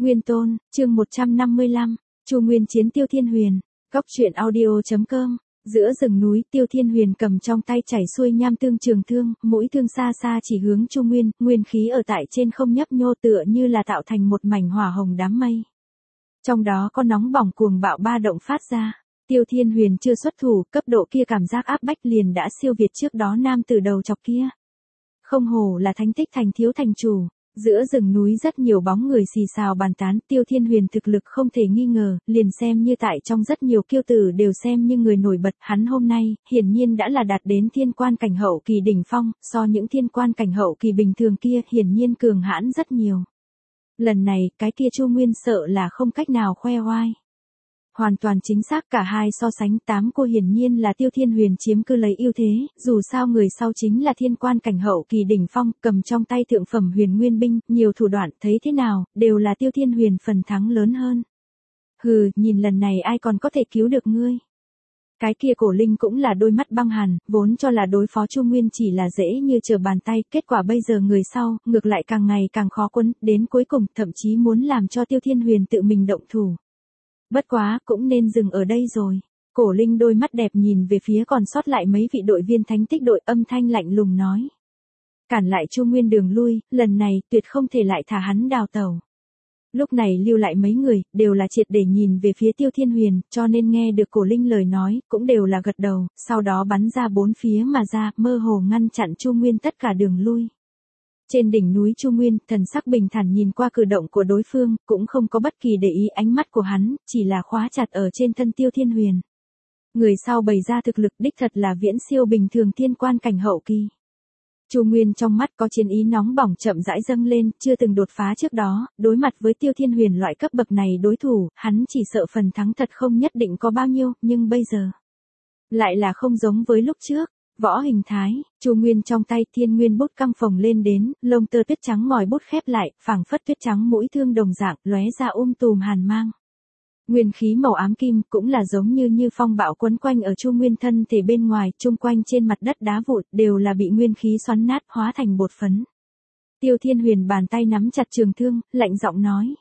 Nguyên Tôn, chương 155, Chu Nguyên chiến Tiêu Thiên Huyền, góc truyện audio.com. Giữa rừng núi, Tiêu Thiên Huyền cầm trong tay chảy xuôi nham tương trường thương, mũi thương xa xa chỉ hướng Chu Nguyên, nguyên khí ở tại trên không nhấp nhô tựa như là tạo thành một mảnh hỏa hồng đám mây. Trong đó có nóng bỏng cuồng bạo ba động phát ra. Tiêu Thiên Huyền chưa xuất thủ, cấp độ kia cảm giác áp bách liền đã siêu việt trước đó nam tử đầu chọc kia. Không hổ là thánh tích thành thiếu thành chủ. Giữa rừng núi rất nhiều bóng người xì xào bàn tán, Tiêu Thiên Huyền thực lực không thể nghi ngờ, liền xem như tại trong rất nhiều kiêu tử đều xem như người nổi bật, hắn hôm nay, hiển nhiên đã là đạt đến thiên quan cảnh hậu kỳ đỉnh phong, so những thiên quan cảnh hậu kỳ bình thường kia, hiển nhiên cường hãn rất nhiều. Lần này, cái kia Chu Nguyên sợ là không cách nào khoe oai. Hoàn toàn chính xác cả hai so sánh, tám cô hiển nhiên là Tiêu Thiên Huyền chiếm cứ lấy ưu thế, dù sao người sau chính là thiên quan cảnh hậu kỳ đỉnh phong, cầm trong tay thượng phẩm huyền nguyên binh, nhiều thủ đoạn, thấy thế nào, đều là Tiêu Thiên Huyền phần thắng lớn hơn. Hừ, nhìn lần này ai còn có thể cứu được ngươi. Cái kia Cổ Linh cũng là đôi mắt băng hàn, vốn cho là đối phó Chu Nguyên chỉ là dễ như trở bàn tay, kết quả bây giờ người sau, ngược lại càng ngày càng khó quấn, đến cuối cùng, thậm chí muốn làm cho Tiêu Thiên Huyền tự mình động thủ. Bất quá, cũng nên dừng ở đây rồi. Cổ Linh đôi mắt đẹp nhìn về phía còn sót lại mấy vị đội viên thánh tích đội, âm thanh lạnh lùng nói. Cản lại Chu Nguyên đường lui, lần này tuyệt không thể lại thả hắn đào tẩu. Lúc này lưu lại mấy người, đều là triệt để nhìn về phía Tiêu Thiên Huyền, cho nên nghe được Cổ Linh lời nói, cũng đều là gật đầu, sau đó bắn ra bốn phía mà ra, mơ hồ ngăn chặn Chu Nguyên tất cả đường lui. Trên đỉnh núi Chu Nguyên, thần sắc bình thản nhìn qua cử động của đối phương, cũng không có bất kỳ để ý ánh mắt của hắn, chỉ là khóa chặt ở trên thân Tiêu Thiên Huyền. Người sau bày ra thực lực đích thật là viễn siêu bình thường thiên quan cảnh hậu kỳ. Chu Nguyên trong mắt có chiến ý nóng bỏng chậm rãi dâng lên, chưa từng đột phá trước đó, đối mặt với Tiêu Thiên Huyền loại cấp bậc này đối thủ, hắn chỉ sợ phần thắng thật không nhất định có bao nhiêu, nhưng bây giờ lại là không giống với lúc trước. Võ hình thái, Chu Nguyên trong tay thiên nguyên bút căng phồng lên đến, lông tơ tuyết trắng ngòi bút khép lại, phảng phất tuyết trắng mũi thương đồng dạng, lóe ra tùm hàn mang. Nguyên khí màu ám kim cũng là giống như phong bạo quấn quanh ở Chu Nguyên thân thể bên ngoài, chung quanh trên mặt đất đá vụn đều là bị nguyên khí xoắn nát hóa thành bột phấn. Tiêu Thiên Huyền bàn tay nắm chặt trường thương, lạnh giọng nói.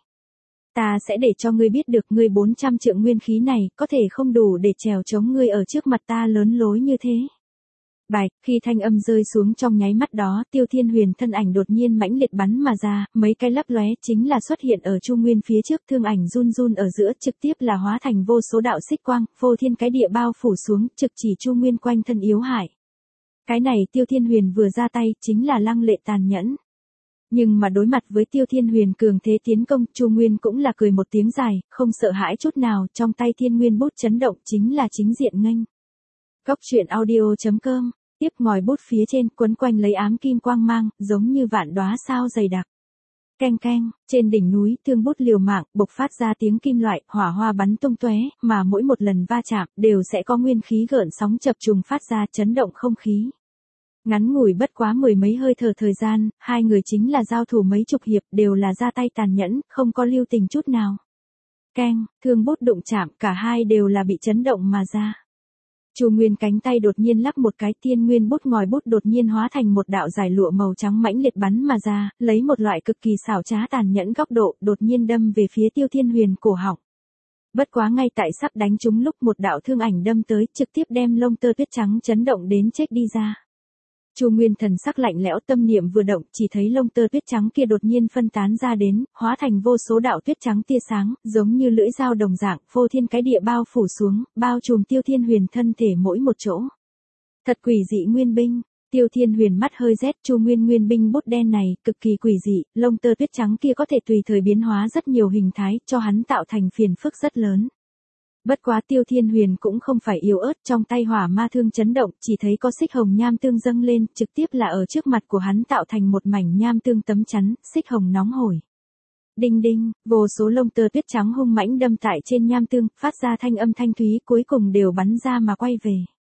Ta sẽ để cho ngươi biết được ngươi 400 trượng nguyên khí này có thể không đủ để trèo chống ngươi ở trước mặt ta lớn lối như thế. Bạch, khi thanh âm rơi xuống trong nháy mắt đó, Tiêu Thiên Huyền thân ảnh đột nhiên mãnh liệt bắn mà ra, mấy cái lấp lóe chính là xuất hiện ở Chu Nguyên phía trước, thương ảnh run run ở giữa, trực tiếp là hóa thành vô số đạo xích quang, vô thiên cái địa bao phủ xuống, trực chỉ Chu Nguyên quanh thân yếu hại. Cái này Tiêu Thiên Huyền vừa ra tay, chính là lăng lệ tàn nhẫn. Nhưng mà đối mặt với Tiêu Thiên Huyền cường thế tiến công, Chu Nguyên cũng là cười một tiếng dài, không sợ hãi chút nào, trong tay thiên nguyên bút chấn động chính là chính diện nghênh. Góc truyện audio.com. Tiếp ngòi bút phía trên quấn quanh lấy ám kim quang mang, giống như vạn đóa sao dày đặc. Keng keng, trên đỉnh núi, thương bút liều mạng, bộc phát ra tiếng kim loại, hỏa hoa bắn tung tóe, mà mỗi một lần va chạm, đều sẽ có nguyên khí gợn sóng chập trùng phát ra chấn động không khí. Ngắn ngủi bất quá mười mấy hơi thở thời gian, hai người chính là giao thủ mấy chục hiệp, đều là ra tay tàn nhẫn, không có lưu tình chút nào. Keng, thương bút đụng chạm, cả hai đều là bị chấn động mà ra. Chu Nguyên cánh tay đột nhiên lắc một cái, thiên nguyên bút ngòi bút đột nhiên hóa thành một đạo giải lụa màu trắng mãnh liệt bắn mà ra, lấy một loại cực kỳ xảo trá tàn nhẫn góc độ, đột nhiên đâm về phía Tiêu Thiên Huyền cổ họng. Bất quá ngay tại sắp đánh trúng lúc một đạo thương ảnh đâm tới, trực tiếp đem lông tơ tuyết trắng chấn động đến chết đi ra. Chu Nguyên thần sắc lạnh lẽo, tâm niệm vừa động, chỉ thấy lông tơ tuyết trắng kia đột nhiên phân tán ra đến, hóa thành vô số đạo tuyết trắng tia sáng, giống như lưỡi dao đồng dạng, vô thiên cái địa bao phủ xuống, bao trùm Tiêu Thiên Huyền thân thể mỗi một chỗ. Thật quỷ dị nguyên binh. Tiêu Thiên Huyền mắt hơi rét, Chu Nguyên nguyên binh bút đen này, cực kỳ quỷ dị, lông tơ tuyết trắng kia có thể tùy thời biến hóa rất nhiều hình thái, cho hắn tạo thành phiền phức rất lớn. Bất quá Tiêu Thiên Huyền cũng không phải yếu ớt, trong tay hỏa ma thương chấn động, chỉ thấy có xích hồng nham tương dâng lên, trực tiếp là ở trước mặt của hắn tạo thành một mảnh nham tương tấm chắn, xích hồng nóng hổi. Đinh đinh, vô số lông tơ tuyết trắng hung mãnh đâm tại trên nham tương, phát ra thanh âm thanh thúy, cuối cùng đều bắn ra mà quay về.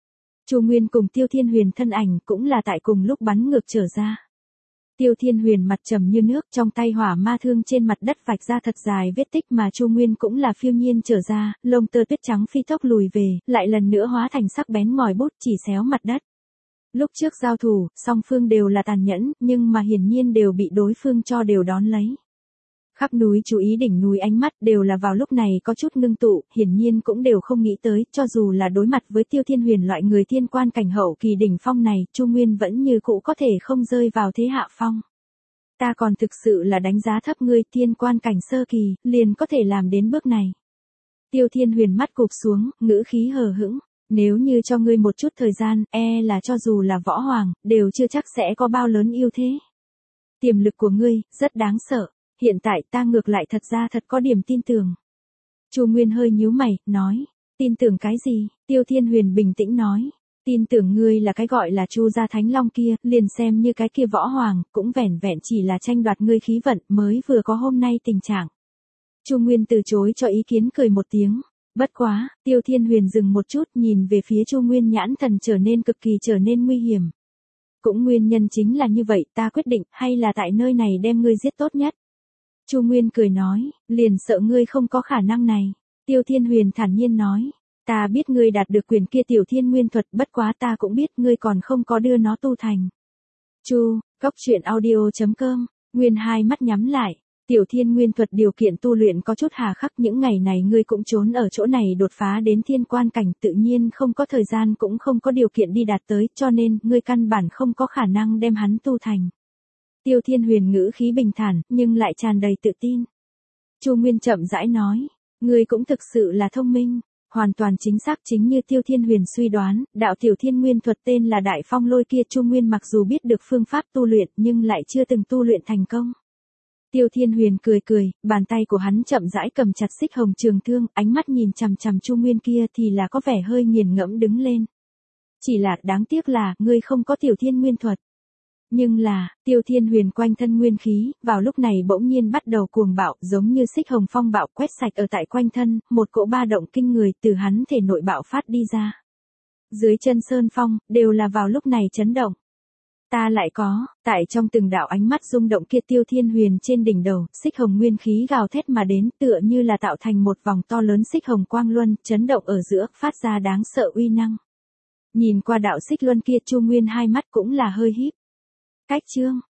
Chu Nguyên cùng Tiêu Thiên Huyền thân ảnh cũng là tại cùng lúc bắn ngược trở ra. Tiêu Thiên Huyền mặt trầm như nước, trong tay hỏa ma thương trên mặt đất vạch ra thật dài vết tích, mà Chu Nguyên cũng là phiêu nhiên trở ra, lông tơ tuyết trắng phi tốc lùi về, lại lần nữa hóa thành sắc bén ngòi bút chỉ xéo mặt đất. Lúc trước giao thủ, song phương đều là tàn nhẫn, nhưng mà hiển nhiên đều bị đối phương cho đều đón lấy. Khắp núi chú ý đỉnh núi ánh mắt đều là vào lúc này có chút ngưng tụ, hiển nhiên cũng đều không nghĩ tới, cho dù là đối mặt với Tiêu Thiên Huyền loại người thiên quan cảnh hậu kỳ đỉnh phong này, Chu Nguyên vẫn như cũ có thể không rơi vào thế hạ phong. Ta còn thực sự là đánh giá thấp ngươi, thiên quan cảnh sơ kỳ, liền có thể làm đến bước này. Tiêu Thiên Huyền mắt cụp xuống, ngữ khí hờ hững, nếu như cho ngươi một chút thời gian, là cho dù là võ hoàng, đều chưa chắc sẽ có bao lớn ưu thế. Tiềm lực của ngươi, rất đáng sợ, hiện tại ta ngược lại thật ra thật có điểm tin tưởng. Chu Nguyên hơi nhíu mày, nói, tin tưởng cái gì? Tiêu Thiên Huyền bình tĩnh nói, tin tưởng ngươi là cái gọi là Chu gia Thánh Long kia, liền xem như cái kia võ hoàng, cũng vẻn vẹn chỉ là tranh đoạt ngươi khí vận mới vừa có hôm nay tình trạng. Chu Nguyên từ chối cho ý kiến cười một tiếng. Bất quá, Tiêu Thiên Huyền dừng một chút nhìn về phía Chu Nguyên nhãn thần trở nên cực kỳ trở nên nguy hiểm. Cũng nguyên nhân chính là như vậy, ta quyết định, hay là tại nơi này đem ngươi giết tốt nhất. Chu Nguyên cười nói, liền sợ ngươi không có khả năng này. Tiêu Thiên Huyền thản nhiên nói, ta biết ngươi đạt được quyền kia tiểu thiên nguyên thuật, bất quá ta cũng biết ngươi còn không có đưa nó tu thành. Góc truyện audio.com, Nguyên hai mắt nhắm lại. Tiểu thiên nguyên thuật điều kiện tu luyện có chút hà khắc, những ngày này ngươi cũng trốn ở chỗ này đột phá đến thiên quan cảnh, tự nhiên không có thời gian cũng không có điều kiện đi đạt tới, cho nên, ngươi căn bản không có khả năng đem hắn tu thành. Tiêu Thiên Huyền ngữ khí bình thản, nhưng lại tràn đầy tự tin. Chu Nguyên chậm rãi nói, ngươi cũng thực sự là thông minh, hoàn toàn chính xác chính như Tiêu Thiên Huyền suy đoán, đạo tiểu thiên nguyên thuật tên là Đại Phong Lôi kia Chu Nguyên mặc dù biết được phương pháp tu luyện nhưng lại chưa từng tu luyện thành công. Tiêu Thiên Huyền cười cười, bàn tay của hắn chậm rãi cầm chặt xích hồng trường thương, ánh mắt nhìn chằm chằm Chu Nguyên kia thì là có vẻ hơi nghiền ngẫm đứng lên. Chỉ là đáng tiếc là, ngươi không có tiểu thiên nguyên thuật. Nhưng là, Tiêu Thiên Huyền quanh thân nguyên khí, vào lúc này bỗng nhiên bắt đầu cuồng bạo, giống như xích hồng phong bạo quét sạch ở tại quanh thân, một cỗ ba động kinh người từ hắn thể nội bạo phát đi ra. Dưới chân sơn phong, đều là vào lúc này chấn động. Ta lại có, tại trong từng đạo ánh mắt rung động kia Tiêu Thiên Huyền trên đỉnh đầu, xích hồng nguyên khí gào thét mà đến, tựa như là tạo thành một vòng to lớn xích hồng quang luân, chấn động ở giữa, phát ra đáng sợ uy năng. Nhìn qua đạo xích luân kia Chu Nguyên hai mắt cũng là hơi híp. Cách chương